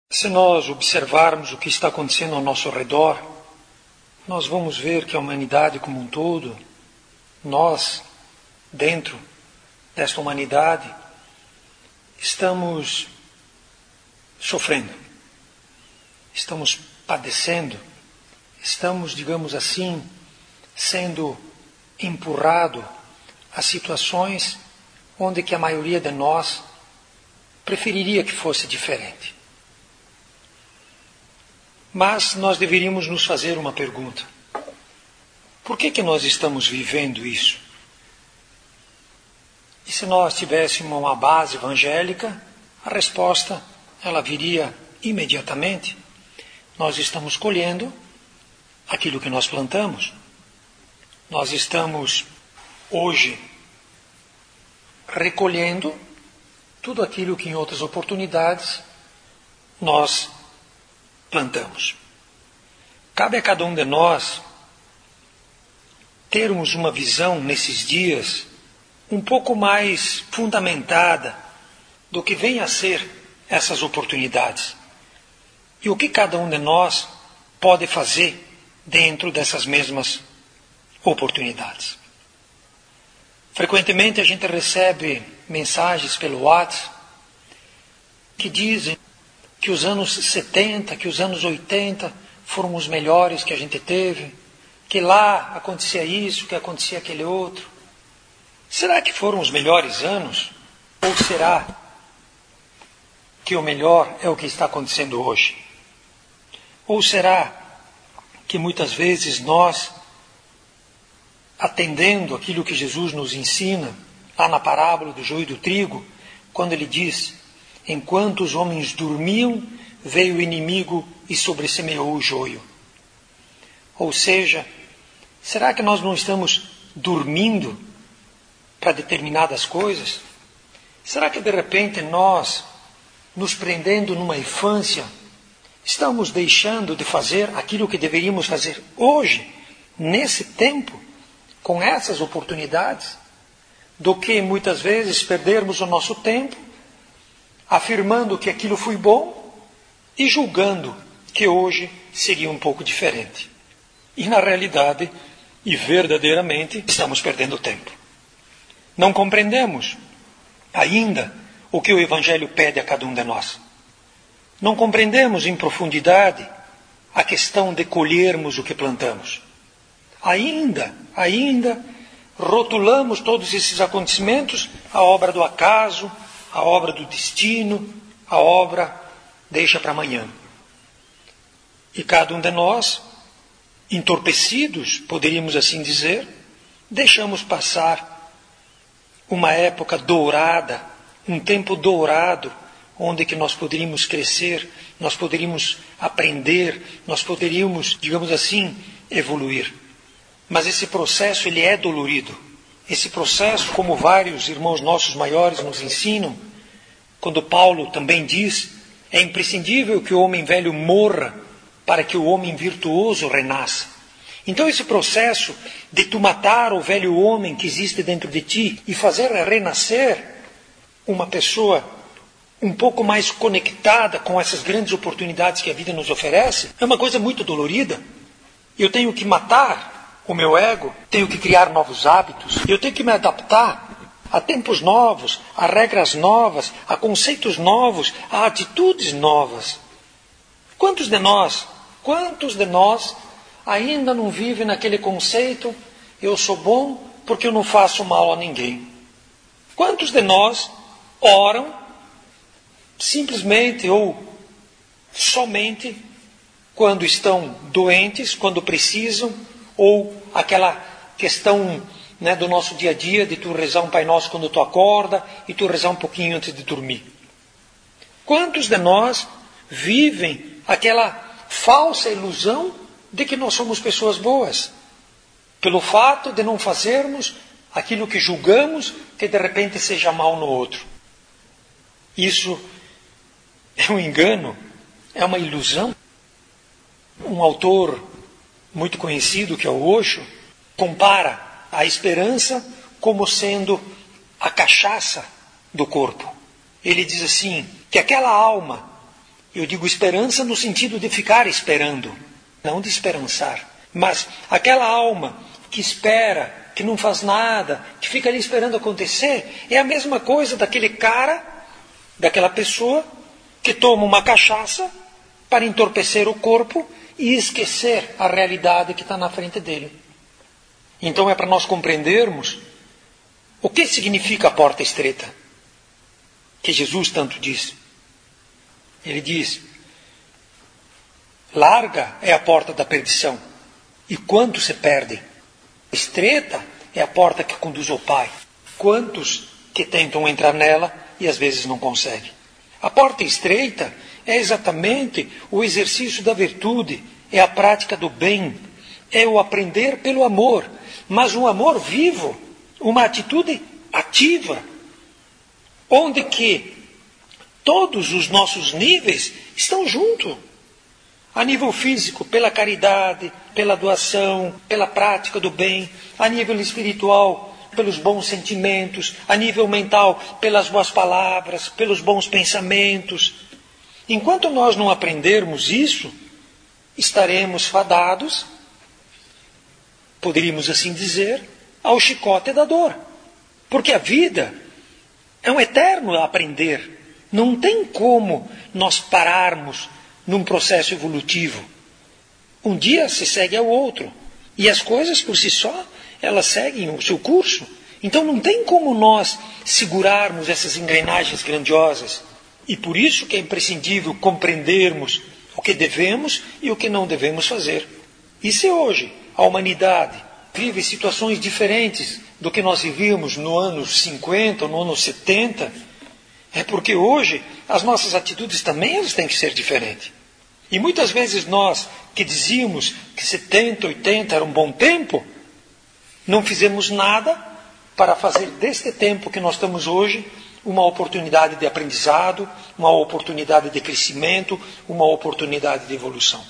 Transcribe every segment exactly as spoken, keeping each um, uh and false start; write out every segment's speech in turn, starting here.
Se nós observarmos o que está acontecendo ao nosso redor, nós vamos ver que a humanidade como um todo, nós, dentro desta humanidade, estamos sofrendo, estamos padecendo, estamos, digamos assim, sendo empurrado a situações onde que a maioria de nós preferiria que fosse diferente. Mas nós deveríamos nos fazer uma pergunta. Por que que nós estamos vivendo isso? E se nós tivéssemos uma base evangélica, a resposta, ela viria imediatamente. Nós estamos colhendo aquilo que nós plantamos. Nós estamos, hoje, recolhendo tudo aquilo que em outras oportunidades nós plantamos. Cabe a cada um de nós termos uma visão nesses dias um pouco mais fundamentada do que vem a ser essas oportunidades. E o que cada um de nós pode fazer dentro dessas mesmas oportunidades. Frequentemente a gente recebe mensagens pelo WhatsApp que dizem que os anos setenta, que os anos oitenta foram os melhores que a gente teve, que lá acontecia isso, que acontecia aquele outro. Será que foram os melhores anos? Ou será que o melhor é o que está acontecendo hoje? Ou será que muitas vezes nós, atendendo aquilo que Jesus nos ensina, lá na parábola do joio e do trigo, quando ele diz: enquanto os homens dormiam, veio o inimigo e sobressemeou o joio. Ou seja, será que nós não estamos dormindo para determinadas coisas? Será que de repente nós, nos prendendo numa infância, estamos deixando de fazer aquilo que deveríamos fazer hoje, nesse tempo, com essas oportunidades, do que muitas vezes perdermos o nosso tempo afirmando que aquilo foi bom e julgando que hoje seria um pouco diferente. E na realidade, e verdadeiramente, estamos perdendo tempo. Não compreendemos ainda o que o Evangelho pede a cada um de nós. Não compreendemos em profundidade a questão de colhermos o que plantamos. Ainda, ainda, rotulamos todos esses acontecimentos a obra do acaso, a obra do destino, a obra deixa para amanhã. E cada um de nós, entorpecidos, poderíamos assim dizer, deixamos passar uma época dourada, um tempo dourado, onde que nós poderíamos crescer, nós poderíamos aprender, nós poderíamos, digamos assim, evoluir. Mas esse processo, ele é dolorido. Esse processo, como vários irmãos nossos maiores nos ensinam, quando Paulo também diz, é imprescindível que o homem velho morra para que o homem virtuoso renasça. Então esse processo de tu matar o velho homem que existe dentro de ti e fazer renascer uma pessoa um pouco mais conectada com essas grandes oportunidades que a vida nos oferece, é uma coisa muito dolorida. Eu tenho que matar o meu ego, tenho que criar novos hábitos, eu tenho que me adaptar a tempos novos, a regras novas, a conceitos novos, a atitudes novas. Quantos de nós, quantos de nós ainda não vivem naquele conceito, eu sou bom porque eu não faço mal a ninguém? Quantos de nós oram simplesmente ou somente quando estão doentes, quando precisam, ou aquela questão, né, do nosso dia a dia, de tu rezar um Pai Nosso quando tu acorda e tu rezar um pouquinho antes de dormir? Quantos de nós vivem aquela falsa ilusão de que nós somos pessoas boas, pelo fato de não fazermos aquilo que julgamos que de repente seja mal no outro? Isso é um engano, é uma ilusão. Um autor muito conhecido, que é o Osho, compara a esperança como sendo a cachaça do corpo. Ele diz assim, que aquela alma Eu digo esperança no sentido de ficar esperando, não de esperançar. Mas aquela alma que espera, que não faz nada, que fica ali esperando acontecer, é a mesma coisa daquele cara, daquela pessoa que toma uma cachaça para entorpecer o corpo e esquecer a realidade que está na frente dele. Então é para nós compreendermos o que significa a porta estreita, que Jesus tanto diz. Ele diz, larga é a porta da perdição, e quanto se perde? Estreita é a porta que conduz ao Pai. Quantos que tentam entrar nela e às vezes não conseguem? A porta estreita é exatamente o exercício da virtude, é a prática do bem, é o aprender pelo amor, mas um amor vivo, uma atitude ativa, onde que todos os nossos níveis estão juntos. A nível físico, pela caridade, pela doação, pela prática do bem. A nível espiritual, pelos bons sentimentos. A nível mental, pelas boas palavras, pelos bons pensamentos. Enquanto nós não aprendermos isso, estaremos fadados, poderíamos assim dizer, ao chicote da dor. Porque a vida é um eterno aprender. Não tem como nós pararmos num processo evolutivo. Um dia se segue ao outro. E as coisas por si só, elas seguem o seu curso. Então não tem como nós segurarmos essas engrenagens grandiosas. E por isso que é imprescindível compreendermos o que devemos e o que não devemos fazer. E se hoje a humanidade vive situações diferentes do que nós vivíamos no ano cinquenta ou no ano setenta, é porque hoje as nossas atitudes também elas têm que ser diferentes. E muitas vezes nós que dizíamos que setenta, oitenta era um bom tempo, não fizemos nada para fazer deste tempo que nós estamos hoje uma oportunidade de aprendizado, uma oportunidade de crescimento, uma oportunidade de evolução.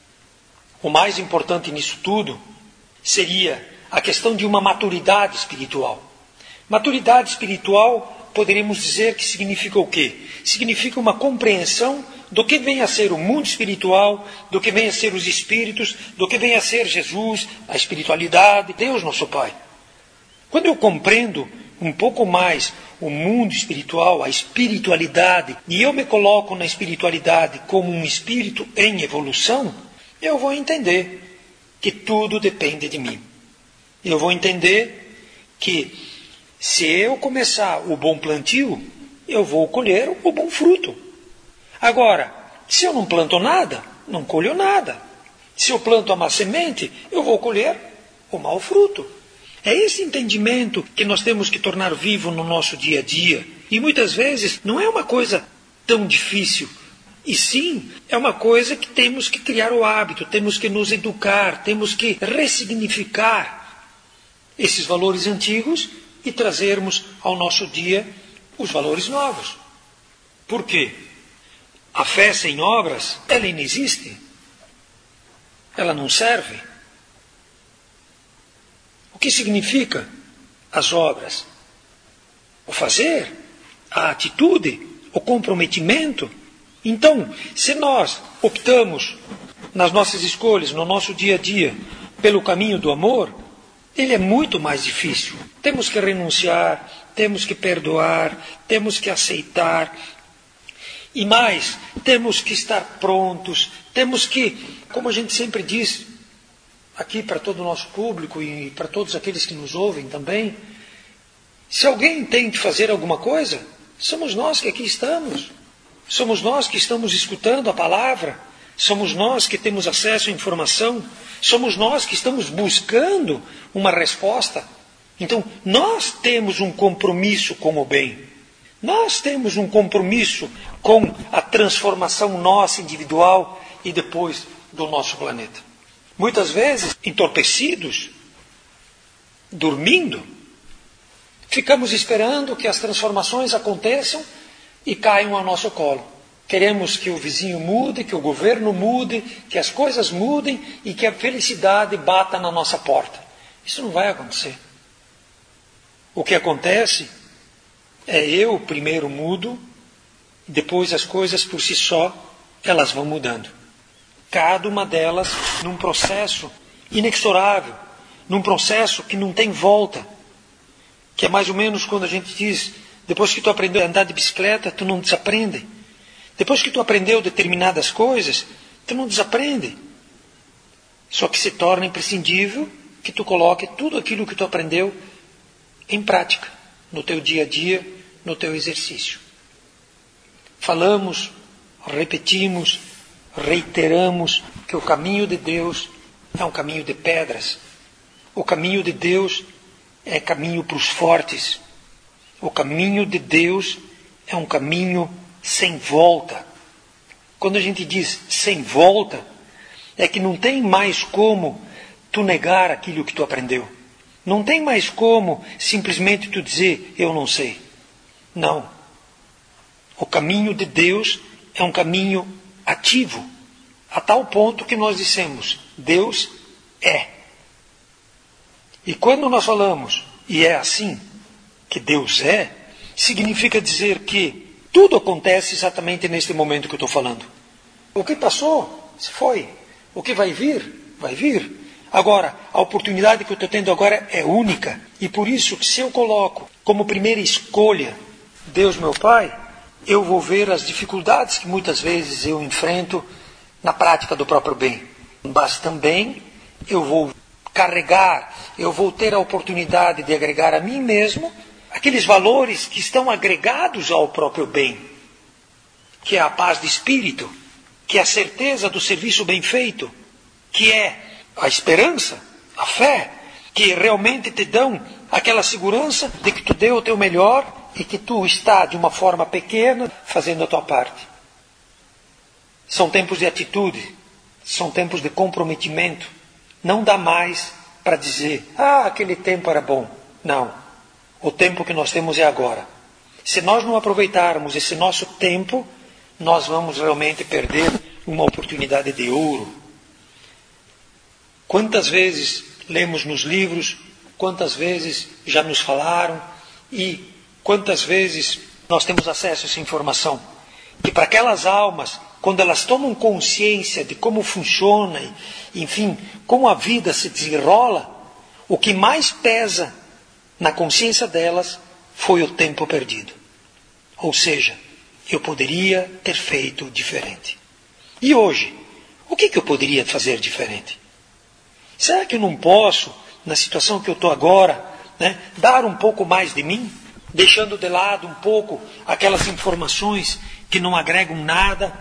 O mais importante nisso tudo seria a questão de uma maturidade espiritual. Maturidade espiritual poderíamos dizer que significa o quê? Significa uma compreensão do que vem a ser o mundo espiritual, do que vem a ser os espíritos, do que vem a ser Jesus, a espiritualidade, Deus nosso Pai. Quando eu compreendo um pouco mais o mundo espiritual, a espiritualidade, e eu me coloco na espiritualidade como um espírito em evolução, eu vou entender que tudo depende de mim. Eu vou entender que se eu começar o bom plantio, eu vou colher o bom fruto. Agora, se eu não planto nada, não colho nada. Se eu planto a má semente, eu vou colher o mau fruto. É esse entendimento que nós temos que tornar vivo no nosso dia a dia. E muitas vezes não é uma coisa tão difícil. E sim, é uma coisa que temos que criar o hábito, temos que nos educar, temos que ressignificar esses valores antigos e trazermos ao nosso dia os valores novos. Por quê? A fé sem obras, ela inexiste. Ela não serve. O que significa as obras? O fazer, a atitude, o comprometimento. Então, se nós optamos nas nossas escolhas, no nosso dia a dia, pelo caminho do amor, ele é muito mais difícil. Temos que renunciar, temos que perdoar, temos que aceitar. E mais, temos que estar prontos, temos que, como a gente sempre diz, aqui para todo o nosso público e para todos aqueles que nos ouvem também, se alguém tem que fazer alguma coisa, somos nós que aqui estamos. Somos nós que estamos escutando a palavra, somos nós que temos acesso à informação, somos nós que estamos buscando uma resposta. Então, nós temos um compromisso com o bem. Nós temos um compromisso com a transformação nossa individual e depois do nosso planeta. Muitas vezes, entorpecidos, dormindo, ficamos esperando que as transformações aconteçam e caiam ao nosso colo. Queremos que o vizinho mude, que o governo mude, que as coisas mudem e que a felicidade bata na nossa porta. Isso não vai acontecer. O que acontece é eu primeiro mudo, depois as coisas por si só elas vão mudando. Cada uma delas num processo inexorável, num processo que não tem volta, que é mais ou menos quando a gente diz, depois que tu aprendeu a andar de bicicleta, tu não desaprende. Depois que tu aprendeu determinadas coisas, tu não desaprende. Só que se torna imprescindível que tu coloque tudo aquilo que tu aprendeu em prática, no teu dia a dia, no teu exercício. Falamos, repetimos, reiteramos que o caminho de Deus é um caminho de pedras. O caminho de Deus é caminho para os fortes. O caminho de Deus é um caminho sem volta. Quando a gente diz sem volta, é que não tem mais como tu negar aquilo que tu aprendeu. Não tem mais como simplesmente tu dizer, eu não sei. Não. O caminho de Deus é um caminho ativo, a tal ponto que nós dissemos, Deus é. E quando nós falamos, e é assim, que Deus é, significa dizer que tudo acontece exatamente neste momento que eu estou falando. O que passou, se foi. O que vai vir, vai vir. Agora, a oportunidade que eu estou tendo agora é única. E por isso, que se eu coloco como primeira escolha Deus meu Pai, eu vou ver as dificuldades que muitas vezes eu enfrento na prática do próprio bem. Mas também eu vou carregar, eu vou ter a oportunidade de agregar a mim mesmo aqueles valores que estão agregados ao próprio bem, que é a paz de espírito, que é a certeza do serviço bem feito, que é a esperança, a fé, que realmente te dão aquela segurança de que tu deu o teu melhor e que tu está de uma forma pequena fazendo a tua parte. São tempos de atitude, são tempos de comprometimento. Não dá mais para dizer, ah, aquele tempo era bom. Não. O tempo que nós temos é agora. Se nós não aproveitarmos esse nosso tempo, nós vamos realmente perder uma oportunidade de ouro. Quantas vezes lemos nos livros, quantas vezes já nos falaram e quantas vezes nós temos acesso a essa informação. Que para aquelas almas, quando elas tomam consciência de como funciona, enfim, como a vida se desenrola, o que mais pesa na consciência delas foi o tempo perdido. Ou seja, eu poderia ter feito diferente. E hoje, o que, que eu poderia fazer diferente? Será que eu não posso, na situação que eu estou agora, né, dar um pouco mais de mim? Deixando de lado um pouco aquelas informações que não agregam nada?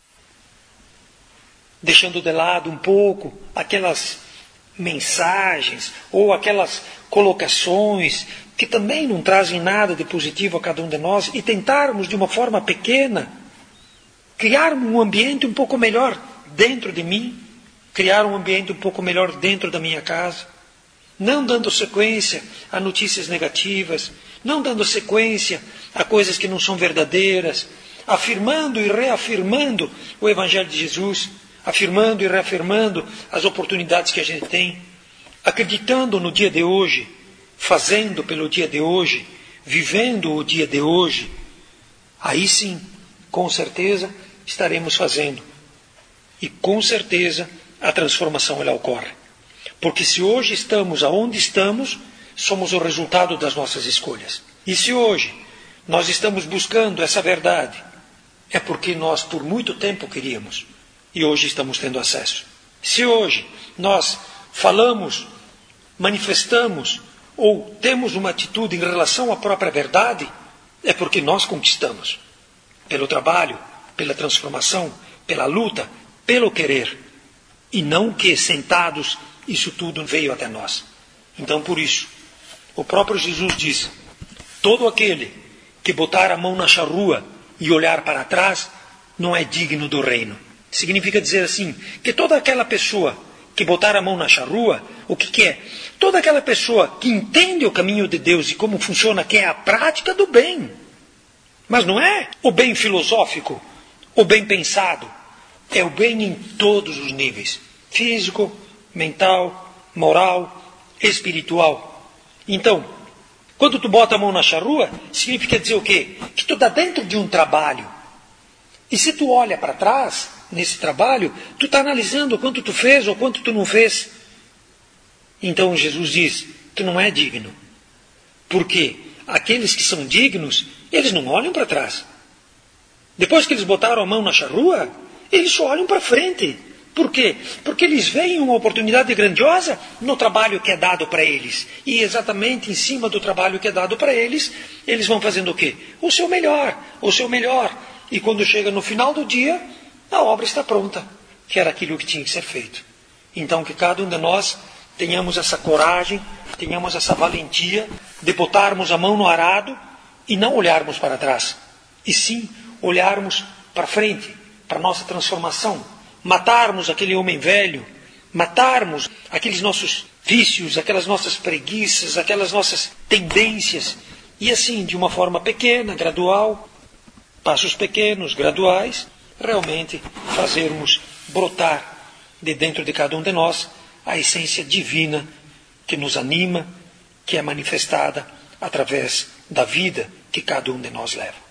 Deixando de lado um pouco aquelas mensagens ou aquelas colocações que também não trazem nada de positivo a cada um de nós e tentarmos de uma forma pequena criar um ambiente um pouco melhor dentro de mim, criar um ambiente um pouco melhor dentro da minha casa, não dando sequência a notícias negativas, não dando sequência a coisas que não são verdadeiras, afirmando e reafirmando o Evangelho de Jesus, afirmando e reafirmando as oportunidades que a gente tem, acreditando no dia de hoje, fazendo pelo dia de hoje, vivendo o dia de hoje, aí sim, com certeza, estaremos fazendo. E com certeza a transformação ela ocorre. Porque se hoje estamos aonde estamos, somos o resultado das nossas escolhas. E se hoje nós estamos buscando essa verdade, é porque nós por muito tempo queríamos. E hoje estamos tendo acesso. Se hoje nós falamos, manifestamos ou temos uma atitude em relação à própria verdade, é porque nós conquistamos. Pelo trabalho, pela transformação, pela luta, pelo querer. E não que sentados isso tudo veio até nós. Então por isso, o próprio Jesus diz, todo aquele que botar a mão na charrua e olhar para trás, não é digno do reino. Significa dizer assim, que toda aquela pessoa que botar a mão na charrua, o que, que é? Toda aquela pessoa que entende o caminho de Deus e como funciona, que é a prática do bem. Mas não é o bem filosófico, o bem pensado. É o bem em todos os níveis. Físico, mental, moral, espiritual. Então, quando tu bota a mão na charrua, significa dizer o quê? Que tu está dentro de um trabalho. E se tu olha para trás, nesse trabalho, tu está analisando o quanto tu fez ou quanto tu não fez. Então Jesus diz, tu não é digno. Porque aqueles que são dignos, eles não olham para trás. Depois que eles botaram a mão na charrua, eles só olham para frente. Por quê? Porque eles veem uma oportunidade grandiosa no trabalho que é dado para eles. E exatamente em cima do trabalho que é dado para eles, eles vão fazendo o quê? O seu melhor, o seu melhor. E quando chega no final do dia, a obra está pronta, que era aquilo que tinha que ser feito. Então que cada um de nós tenhamos essa coragem, tenhamos essa valentia de botarmos a mão no arado e não olharmos para trás. E sim olharmos para frente, para a nossa transformação. Matarmos aquele homem velho, matarmos aqueles nossos vícios, aquelas nossas preguiças, aquelas nossas tendências. E assim, de uma forma pequena, gradual, passos pequenos, graduais, realmente fazermos brotar de dentro de cada um de nós a essência divina que nos anima, que é manifestada através da vida que cada um de nós leva.